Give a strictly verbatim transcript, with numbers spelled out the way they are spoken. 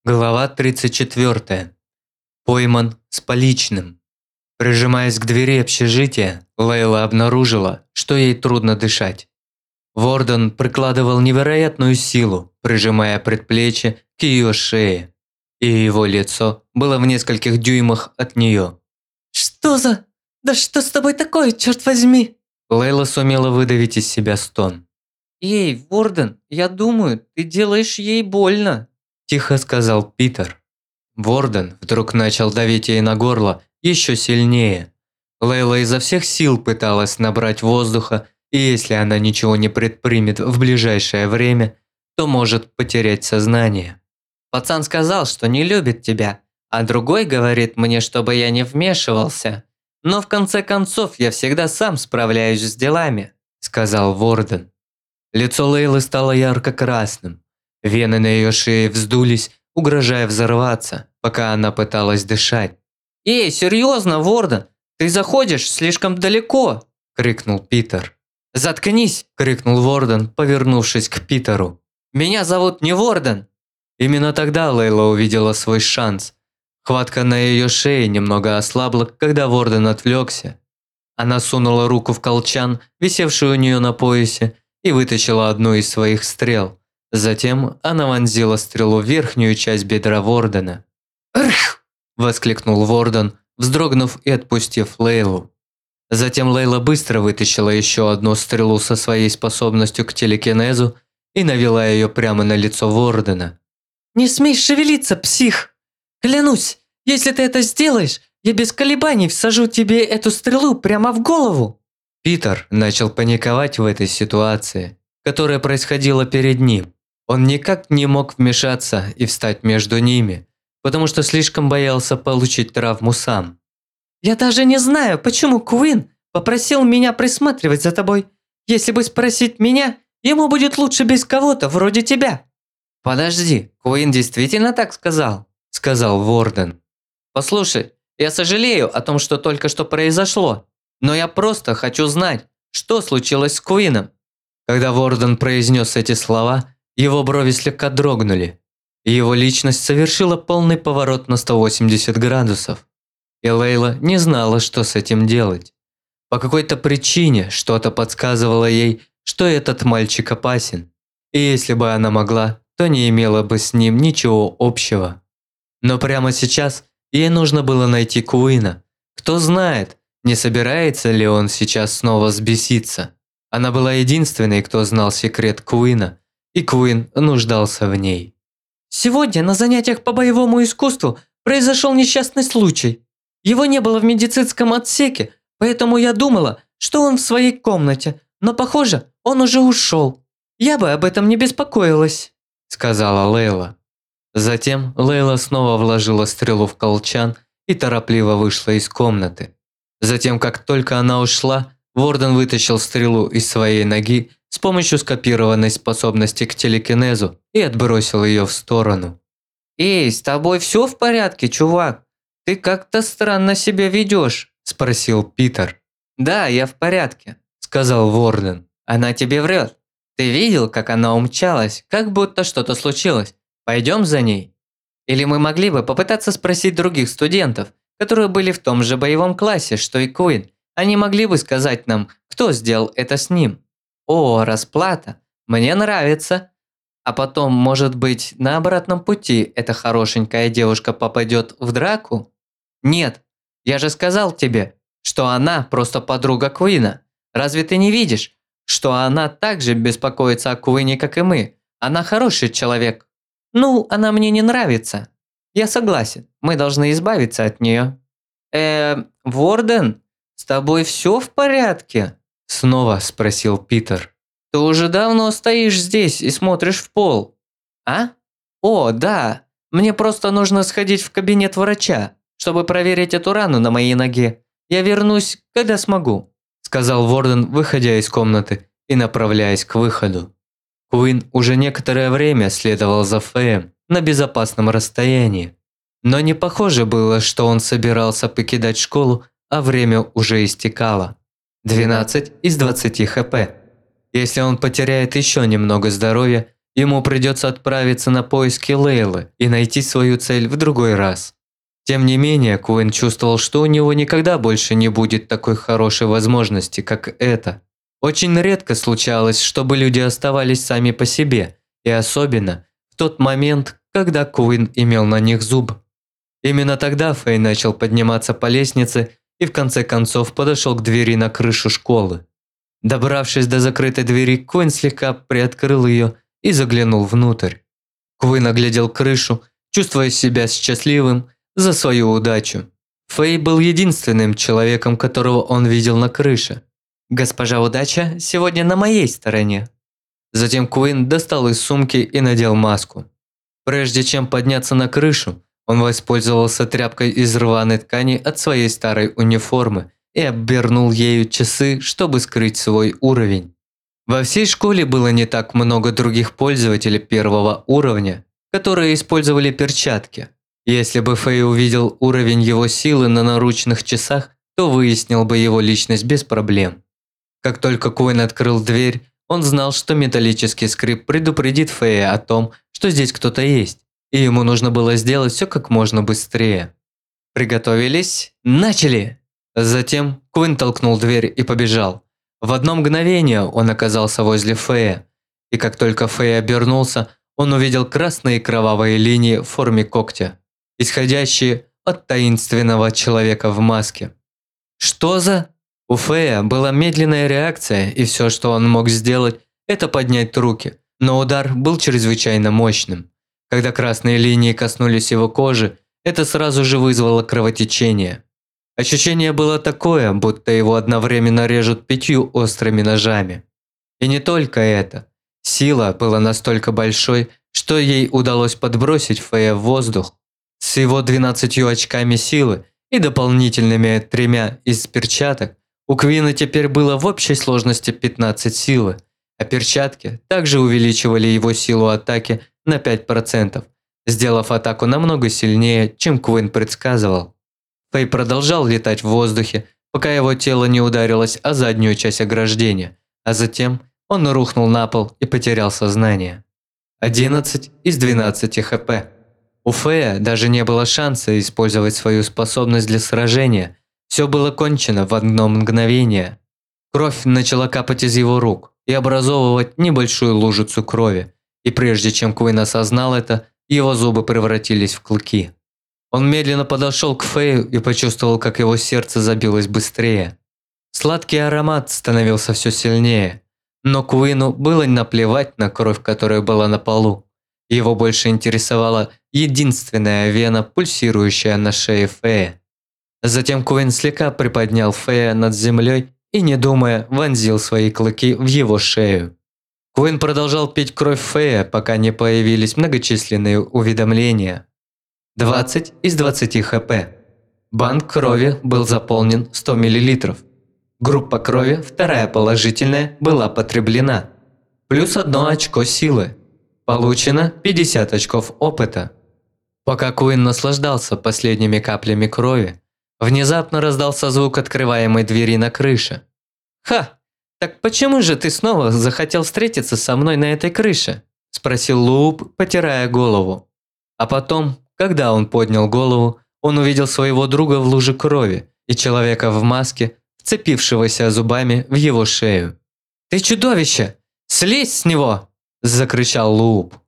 Глава тридцать четвёртая. Пойман с поличным. Прижимаясь к двери общежития, Лейла обнаружила, что ей трудно дышать. Ворден прикладывал невероятную силу, прижимая предплечье к ее шее, и его лицо было в нескольких дюймах от нее. «Что за... Да что с тобой такое, черт возьми?» Лейла сумела выдавить из себя стон. «Эй, Ворден, я думаю, ты делаешь ей больно», – тихо сказал Питер. Ворден вдруг начал давить ей на горло еще сильнее. Лейла изо всех сил пыталась набрать воздуха, и если она ничего не предпримет в ближайшее время, то может потерять сознание. «Пацан сказал, что не любит тебя, а другой говорит мне, чтобы я не вмешивался. Но в конце концов я всегда сам справляюсь с делами», – сказал Ворден. Лицо Лейлы стало ярко-красным. Вены на ее шее вздулись, угрожая взорваться, пока она пыталась дышать. «Эй, серьезно, Ворден, ты заходишь слишком далеко!» – крикнул Питер. «Заткнись!» – крикнул Ворден, повернувшись к Питеру. «Меня зовут не Ворден!» Именно тогда Лейла увидела свой шанс. Хватка на ее шее немного ослабла, когда Ворден отвлекся. Она сунула руку в колчан, висевший у нее на поясе, и вытащила одну из своих стрел. Затем она вонзила стрелу в верхнюю часть бедра Вордена. «Рх!» – воскликнул Ворден, вздрогнув и отпустив Лейлу. Затем Лейла быстро вытащила еще одну стрелу со своей способностью к телекинезу и навела ее прямо на лицо Вордена. «Не смей шевелиться, псих! Клянусь, если ты это сделаешь, я без колебаний всажу тебе эту стрелу прямо в голову!» Питер начал паниковать в этой ситуации, которая происходила перед ним. Он никак не мог вмешаться и встать между ними, потому что слишком боялся получить травму сам. «Я даже не знаю, почему Куин попросил меня присматривать за тобой. Если бы спросить меня, ему будет лучше без кого-то вроде тебя». «Подожди, Куин действительно так сказал?» – сказал Ворден. «Послушай, я сожалею о том, что только что произошло, но я просто хочу знать, что случилось с Куином». Когда Ворден произнес эти слова, его брови слегка дрогнули, и его личность совершила полный поворот на сто восемьдесят градусов. И Лейла не знала, что с этим делать. По какой-то причине что-то подсказывало ей, что этот мальчик опасен, и если бы она могла, то не имела бы с ним ничего общего. Но прямо сейчас ей нужно было найти Куина. Кто знает, не собирается ли он сейчас снова взбеситься. Она была единственной, кто знал секрет Куина, и Куин нуждался в ней. «Сегодня на занятиях по боевому искусству произошел несчастный случай. Его не было в медицинском отсеке, поэтому я думала, что он в своей комнате, но, похоже, он уже ушел. Я бы об этом не беспокоилась», – сказала Лейла. Затем Лейла снова вложила стрелу в колчан и торопливо вышла из комнаты. Затем, как только она ушла, Ворден вытащил стрелу из своей ноги с помощью скопированной способности к телекинезу и отбросил ее в сторону. «Эй, с тобой все в порядке, чувак? Ты как-то странно себя ведешь», – спросил Питер. «Да, я в порядке», – сказал Ворден. «Она тебе врет. Ты видел, как она умчалась, как будто что-то случилось? Пойдем за ней? Или мы могли бы попытаться спросить других студентов, которые были в том же боевом классе, что и Куин. Они могли бы сказать нам, кто сделал это с ним. О, расплата. Мне нравится. А потом, может быть, на обратном пути эта хорошенькая девушка попадет в драку? Нет, я же сказал тебе, что она просто подруга Куина. Разве ты не видишь, что она так же беспокоится о Куине, как и мы? Она хороший человек. Ну, она мне не нравится. Я согласен, мы должны избавиться от нее». «Э, Ворден, с тобой все в порядке?» – снова спросил Питер. «Ты уже давно стоишь здесь и смотришь в пол. А? О, да, мне просто нужно сходить в кабинет врача, чтобы проверить эту рану на моей ноге. Я вернусь, когда смогу», – сказал Ворден, выходя из комнаты и направляясь к выходу. Куин уже некоторое время следовал за Феем на безопасном расстоянии. Но не похоже было, что он собирался покидать школу, а время уже истекало. двенадцать из двадцати хп. Если он потеряет еще немного здоровья, ему придется отправиться на поиски Лейлы и найти свою цель в другой раз. Тем не менее, Куин чувствовал, что у него никогда больше не будет такой хорошей возможности, как эта. Очень редко случалось, чтобы люди оставались сами по себе, и особенно в тот момент, когда Куин имел на них зуб. Именно тогда Фэй начал подниматься по лестнице и в конце концов подошел к двери на крышу школы. Добравшись до закрытой двери, Куин слегка приоткрыл ее и заглянул внутрь. Куин оглядел крышу, чувствуя себя счастливым за свою удачу. Фэй был единственным человеком, которого он видел на крыше. «Госпожа Удача сегодня на моей стороне». Затем Куин достал из сумки и надел маску. Прежде чем подняться на крышу, он воспользовался тряпкой из рваной ткани от своей старой униформы и обернул ею часы, чтобы скрыть свой уровень. Во всей школе было не так много других пользователей первого уровня, которые использовали перчатки. Если бы Фэй увидел уровень его силы на наручных часах, то выяснил бы его личность без проблем. Как только Куин открыл дверь, он знал, что металлический скрип предупредит Фэя о том, что здесь кто-то есть, и ему нужно было сделать все как можно быстрее. «Приготовились? Начали!» Затем Куин толкнул дверь и побежал. В одно мгновение он оказался возле Фэя, и как только Фэй обернулся, он увидел красные кровавые линии в форме когтя, исходящие от таинственного человека в маске. «Что за...» У Фэя была медленная реакция, и все, что он мог сделать, это поднять руки, но удар был чрезвычайно мощным. Когда красные линии коснулись его кожи, это сразу же вызвало кровотечение. Ощущение было такое, будто его одновременно режут пятью острыми ножами. И не только это. Сила была настолько большой, что ей удалось подбросить Фэя в воздух. С его двенадцатью очками силы и дополнительными тремя из перчаток, у Куина теперь было в общей сложности пятнадцать силы, а перчатки также увеличивали его силу атаки на пять процентов, сделав атаку намного сильнее, чем Куин предсказывал. Фэй продолжал летать в воздухе, пока его тело не ударилось о заднюю часть ограждения, а затем он рухнул на пол и потерял сознание. одиннадцать из двенадцати хп. У Фэя даже не было шанса использовать свою способность для сражения. Все было кончено в одно мгновение. Кровь начала капать из его рук и образовывать небольшую лужицу крови, и прежде чем Куин осознал это, его зубы превратились в клыки. Он медленно подошел к Фэю и почувствовал, как его сердце забилось быстрее. Сладкий аромат становился все сильнее, но Куину было наплевать на кровь, которая была на полу. Его больше интересовала единственная вена, пульсирующая на шее Фэя. Затем Куин слегка приподнял Фэя над землей и, не думая, вонзил свои клыки в его шею. Куин продолжал пить кровь Фэя, пока не появились многочисленные уведомления. двадцать из двадцати хп. Банк крови был заполнен сто миллилитров. Группа крови, вторая положительная, была потреблена. Плюс одно очко силы. Получено пятьдесят очков опыта. Пока Куин наслаждался последними каплями крови, внезапно раздался звук открываемой двери на крыше. «Ха! Так почему же ты снова захотел встретиться со мной на этой крыше?» – спросил Лууп, потирая голову. А потом, когда он поднял голову, он увидел своего друга в луже крови и человека в маске, вцепившегося зубами в его шею. «Ты чудовище! Слезь с него!» – закричал Лууп.